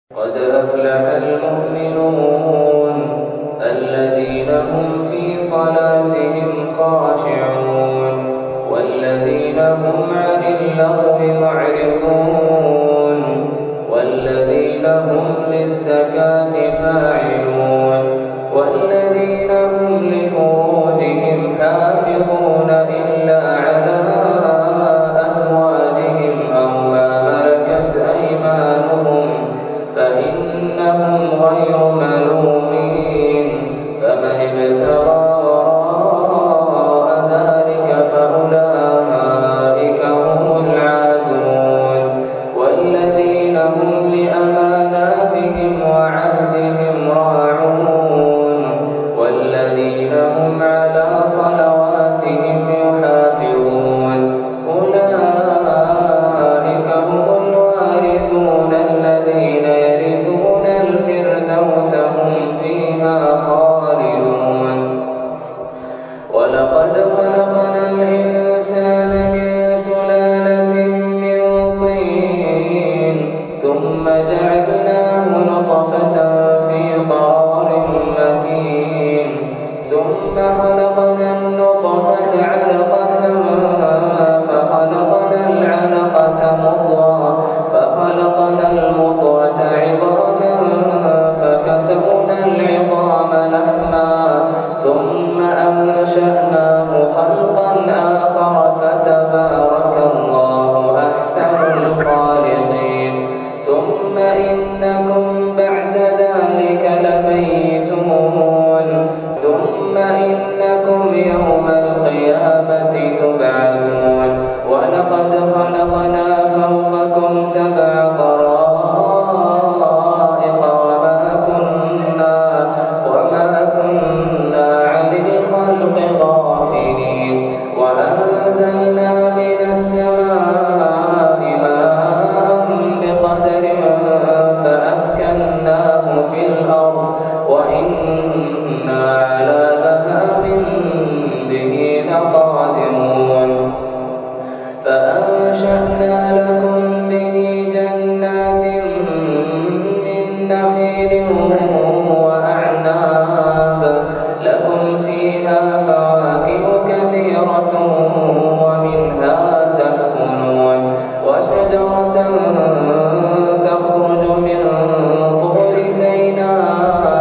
قد أفلح المؤمنون الذين هم في صلاتهم خاشعون والذين هم عن اللغو معرضون والذين هم للزكاة فاعلون والذين هم لفروجهم حافظون إلا على أزواجهم أو ما ملكت أيمانهم فإنهم غير ملومين فمن ابتغى وراء ذلك فأولئك هم العادون والذين هم لأماناتهم وعهدهم راعون والذين هم على صلواتهم يحافظون أولئك هم الوارثون الذين يرثون الفردوس هم فيها خالدون ولقد خلقنا الإنسان من سلالة من طين ثم جعلناه نطفة في قرار مكين ثم خلقنا النطفة علقة فخلقنا العلقة مضغة فخلقنا المضغة عظاما فكسونا العظام لحما ثم أنشأناه خلقا آخر فتبارك الله أحسن الخالقين ثم إنكم بعد ذلك لميتون ثم إنكم يوم القيامة تبعثون ولقد خلقنا فوقكم سبع طرائق وما كنا عن الخلق غافلين وأنزلنا من السماء ماء بقدر فأسكناه في الأرض وإنا على ذهاب به لقادرون فأنشأنا لكم به جنات من نخيل وأعناب لكم فيها فواكه كثيرة ومنها تأكلون وشجرة تخرج من طور سيناء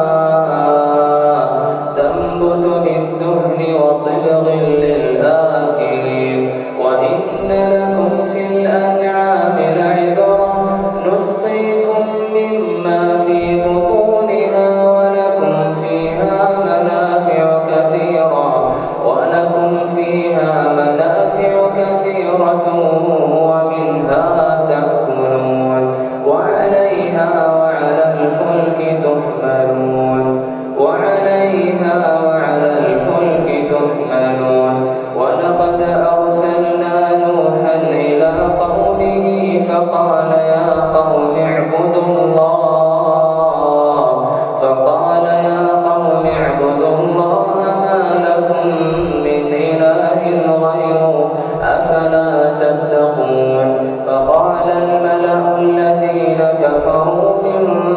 تنبت بالدهن وصبغ للآكلين وإن لكم في الأنعام لعبرة نسقيكم مما في بطونها ولكم فيها منافع كثيرة ومنها تأكلون وعليها وعلى الفلك تحملون ولقد أرسلنا نوحا إلى قومه فقال يا قوم اعبدوا الله ما لكم من إله غيره أفلا تتقون فقال الملأ الذين كفروا من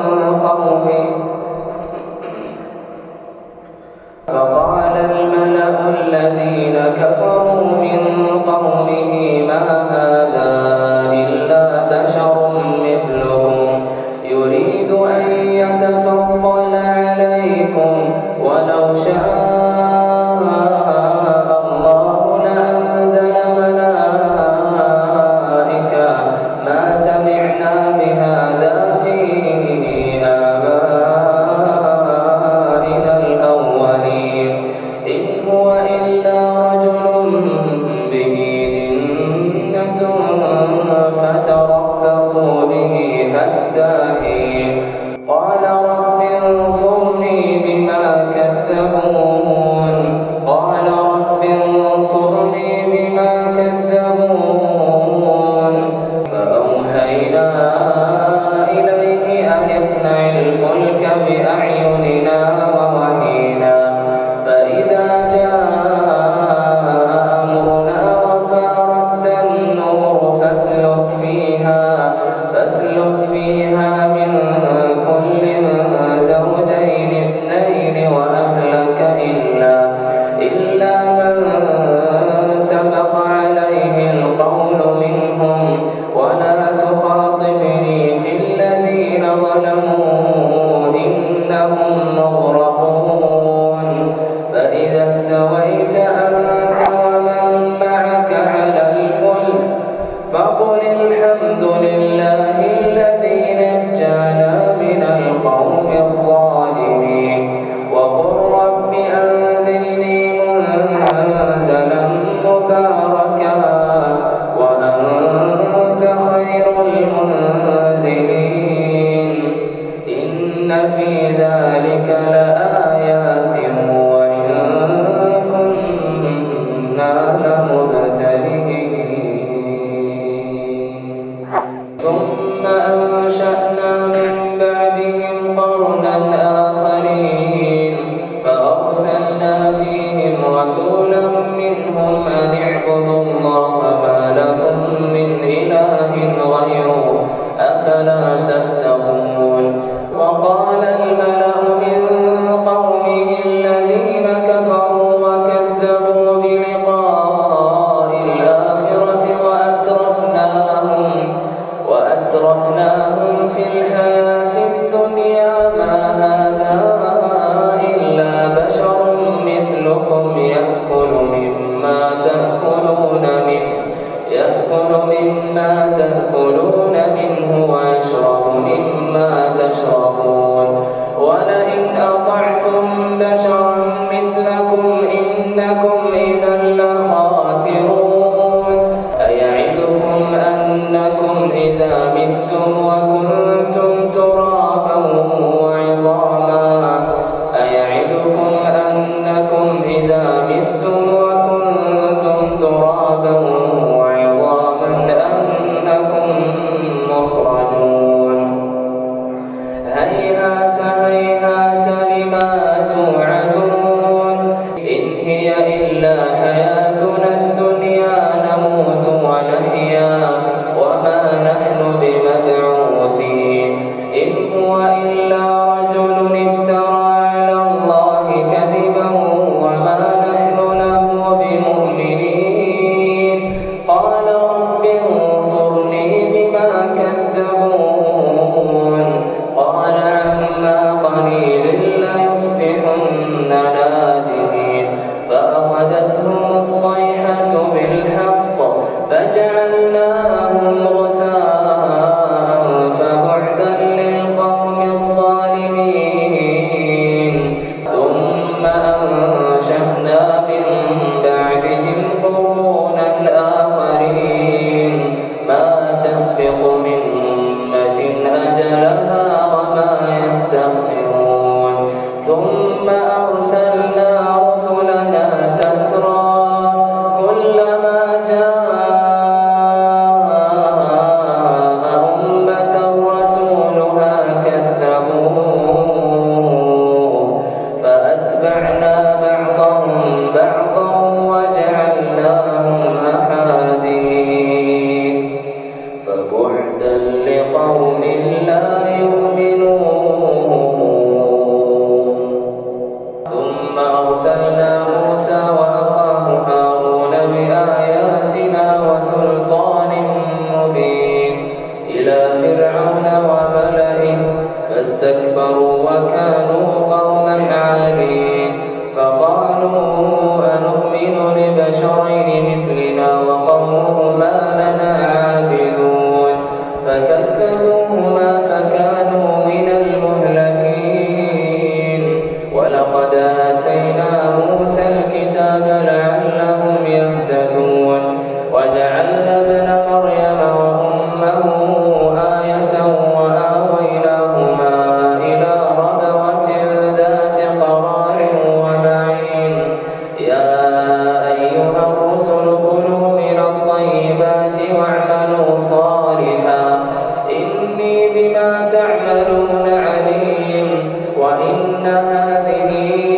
قومه ما هذا إلا بشر مثلكم يريد أن يتفضل عليكم ولو شاء الله لأنزل ملائكة ما سمعنا بهذا في آبائنا الأولين إن هو إلا رجل به جنة فتربصوا به حتى حين قال رب انصرني بما كذبون فأوحينا إليه أن اصنع الفلك بأعيننا ووحينا فإذا جاء أمرنا وفارت النور فاسلك فيها من ظلموا إنهم مغرقون فإذا استويت أنت ومن معك على الفلك فقل الحمد لله الذي نجانا من القوم الظالمين وقل رب أنزلني منزلا مباركا وأنت خير المنزلين إن في ذلك لآيات وإن كنا لمبتلين ثم أنشأنا من بعدهم قرنا آخرين فأرسلنا فيهم رسولا منهم أن اعبدوا الله ما لكم من إله غيره أفلا تتقون وقال الملأ من قومه الذين كفروا وكذبوا بلقاء الآخرة وأترفناهم في الحياة الدنيا ما هذا إلا بشر مثلكم يأكل مما تأكلون منه ويشرب مما تشربون ولئن أطعتم بشرا مثلكم إنكم إذا لخاسرون أيعدكم أنكم إذا متم وكنتم ترابا وعظاما أنكم مخرجون هيهات هيهات لما توعدون إن هي إلا حياتنا الدنيا نموت ونحيا وما نحن بمبعوثين إن هو إلا رجل افترى على الله كذبا وما نحن له بمؤمنين قال رب انصرني بما كذبون قال عما قليل ليصبحن نادمين فأخذتهم الصيحة بالحق فجعلناهم غثاء فبعدا للقوم الظالمين ثم أنشأنا من بعدهم قرونا آخرين ما تسبق من أمة أجلها وما يستغفرون ثم أرسلنا رسلنا تترى كلما جاء أمة رسولها كذبوه فأتبعنا بعضهم بعضا وجعلناهم أحاديث فبعدا لقوم لا يؤمنون ثم أرسلنا موسى وأخاه هارون بآياتنا وسلطان مبين إلى فرعون وملئه فاستكبروا وكانوا قوما عالين فقالوا أنؤمن لبشرين مثلنا وقومهما لنا عابدون فكذبوهما فكانوا من المهلكين ولقد آتينا موسى الكتاب لعلهم يهتدون وجعلنا ابن مريم وأمه آية وآويناهما إلى ربوة ذات قرار ومعين يا أيها الرسل كلوا من الطيبات واعملوا صالحا إني بما تعملون عليم وإن هذه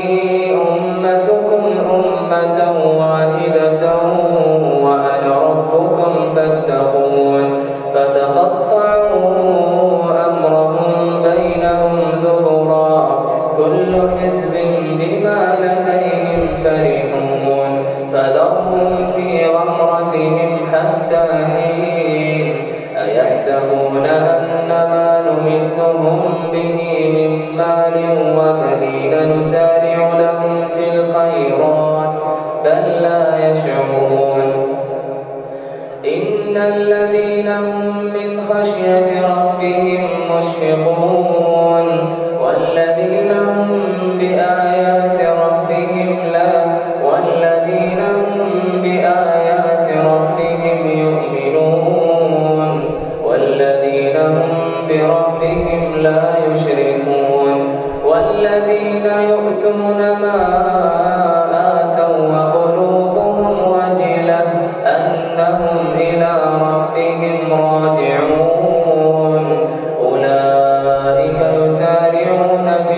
أمتكم أمة واحدة وأنا ربكم فاتقون فتقطعوا أمرهم بينهم زبرا كل حزب بما لديهم فرحون فذرهم في غمرتهم حتى حين أيحسبون أن ما نملكهم نمدهم به من مال وبنين نسارع لهم في الخيرات بل لا يشعرون إن الذين هم من خشية ربهم مشفقون والذين هم بآيات ربهم يؤمنون والذين هم بربهم لا يشركون والذين يؤتون ما آتوا وقلوبهم وجلة أنهم إلى ربهم راجعون أولئك يسارعون في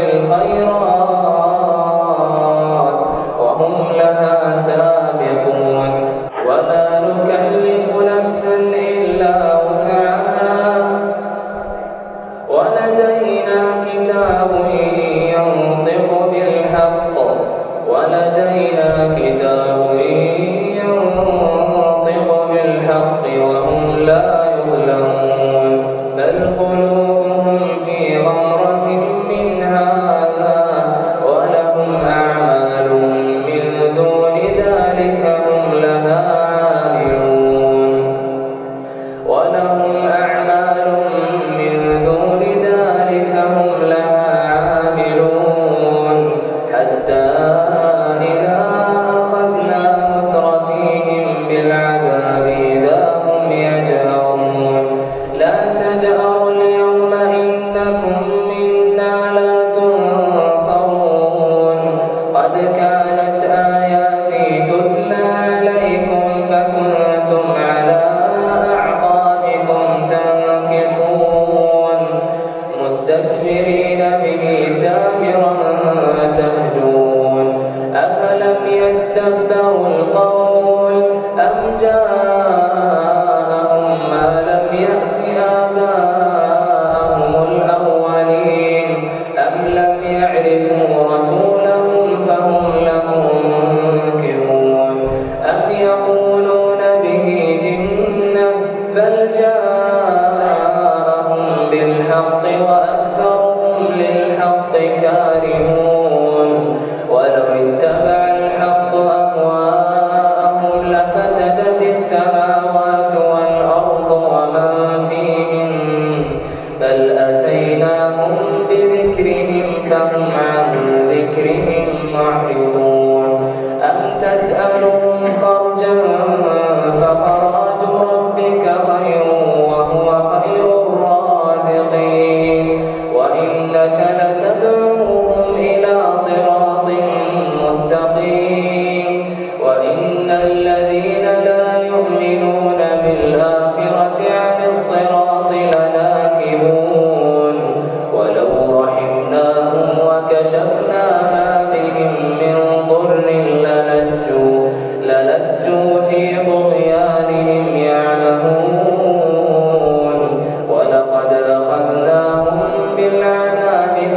الخيرات وهم لها سابقون ولا نكلف نفسا إلا وسعها ولدينا كتاب ينطق بالحق وهم لا يظلمون بل قلوبهم في غمرة من هذا ولهم أعمال من دون ذلك هم لها عاملون حتى إذا أخذنا مترفيهم بالعذاب إذا هم يجأرون لا تجأروا اليوم إنكم منا لا تنصرون قد كانت آياتي تتلى عليكم فكنتم على أعقابكم تنكصون مستكبرين به سامرا تهجون أفلم يدبروا القول أم جاءهم ما لم يأت آباءهم الأولين أم لم يعرفوا رسولهم فهم له منكرون أم يقولون به جنة بل جاءهم بالحق وأكثرهم للحق كارهون ولو اتبع الحق أهواءهم لفسدت السماوات والأرض ومن فيهن بل أتيناهم بذكرهم فهم عن ذكرهم معرضون أم تسألهم خرجا فخراج ربك خير وهو خير الرازقين وإنك لتدعوهم إلى صراط مستقيم وإن الذين لا يؤمنون بالآخرة عن الصراط لناكبون ولو رحمناهم وكشفنا ما بهم من ضر للجوا في طغيانهم يعمهون ولقد أخذناهم بالعذاب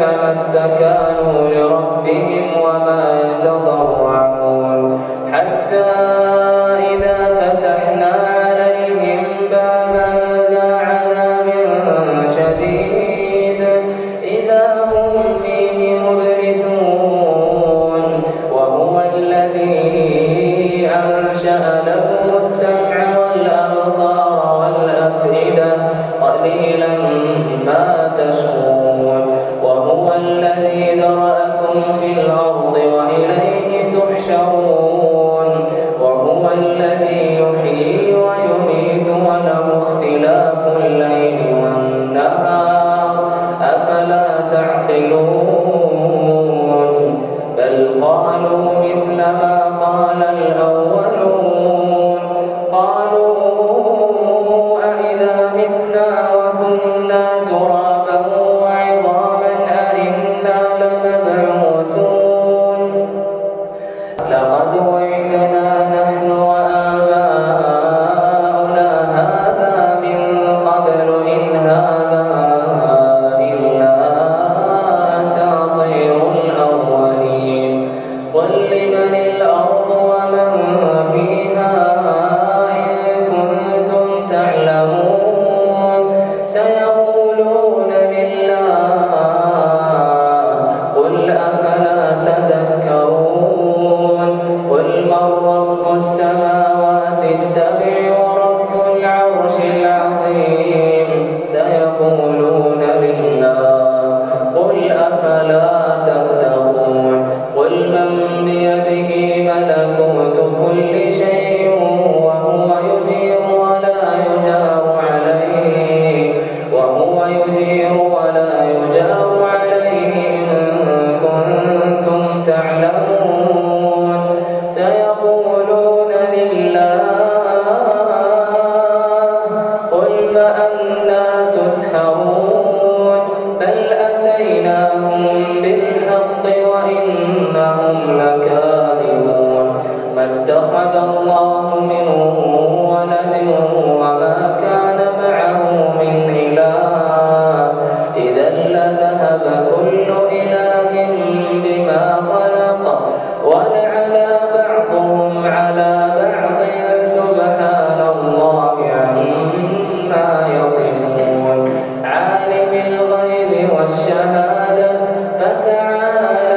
أتيناهم بالحق وإنهم لكاذبون ما اتخذ الله من ولد وما كان معه من إله إذا لذهب كل إله بما خلق ولعلى بعضهم على بعض سبحان الله عما يصفون عالم الغيب والشهادة فتعالى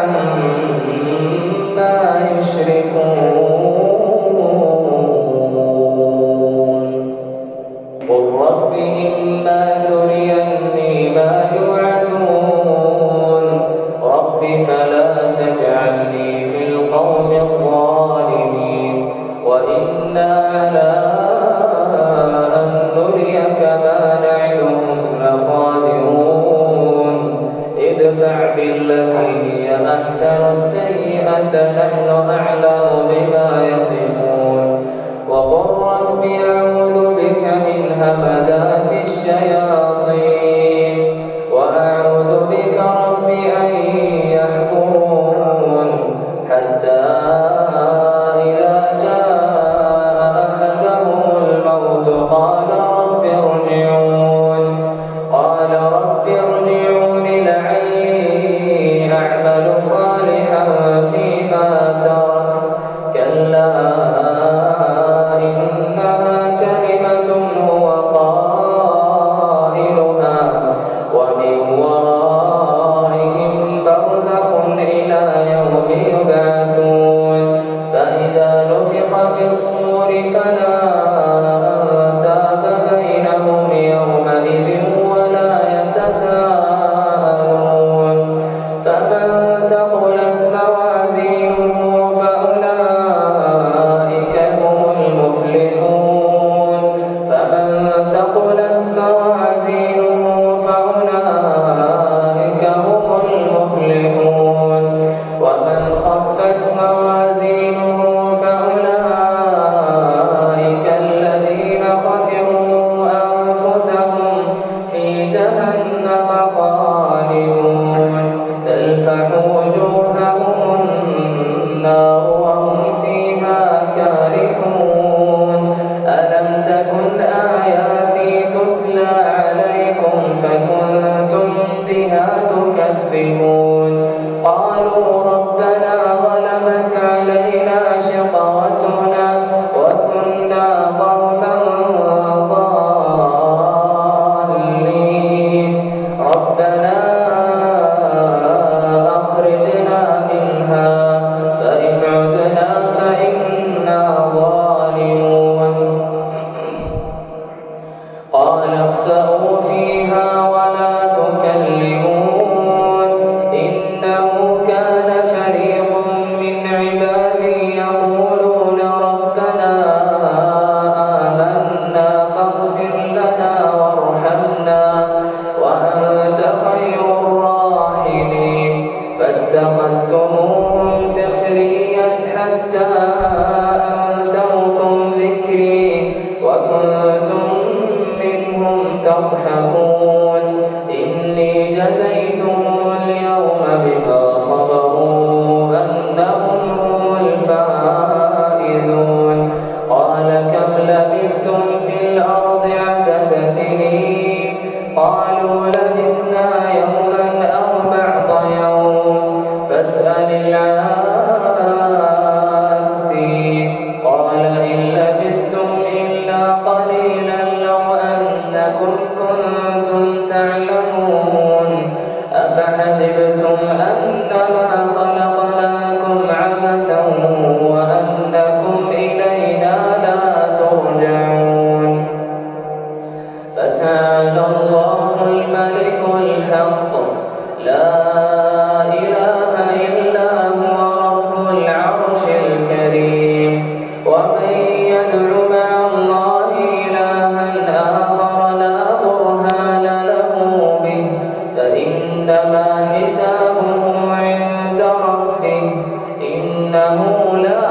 عما يشركون قل رب إما تريني ما يوعدون رب فلا تجعلني في القوم الظالمين وإنا على أن نريك ما نعدهم لقادرون ادفع بالتي هي أحسن السيئة نحن أعلم بما يصفون وقل رب أعوذ بك من همزات الشياطين وأعوذ بك رب أن يحضرون حتى إذا جاء أحدهم الموت قال رب ارجعون لعلي أعمل صالحا فيما ترك كلا إنها كلمة هو قائلها ومن ورائهم برزخ إلى يوم يبعثون فإذا نفخ في الصور فلا أنساب بينهم يومئذ ولا يتساءلون فمن ثقلت موازينه فأولئك هم المفلحون ومن خفت موازينه فأولئك الذين خسروا أنفسهم في جهنم خالدون تلفح وجوههم النار وهم فيها كارهون ألم تكن آياتي تتلى عليكم فكنتم بها تكذبون قالوا ربنا غلبت علينا شقوتنا وكنا قوما ضالين ربنا أخرجنا منها فإن عدنا فإنا ظالمون قال اخسئوا فيها ولا تكلمون إنه كان فريق من عبادي يقولون ربنا آمنا فاغفر لنا وارحمنا وأنت خير الراحمين فاتخذتموهم سخريا حتى أنسوكم ذكري وكنتم منهم تضحكون إني جزيتهم اليوم بما صبروا أنهم هم الفائزون قال كم لبثتم في الأرض عدد سنين قالوا لبثنا يوما أو بعض يوم فاسأل العادين قال إن لبثتم إلا قليلا لو أنكم كنتم تعلمون أفحسبتم أنما خلقناكم عبثا وأنكم إلينا لا ترجعون فتعالى الله الملك الحق لا إله إلا هو رب العرش الكريم ومن يدع مع الله إلها آخر لا برهان له به فإنما حسابه عند ربه إنه لا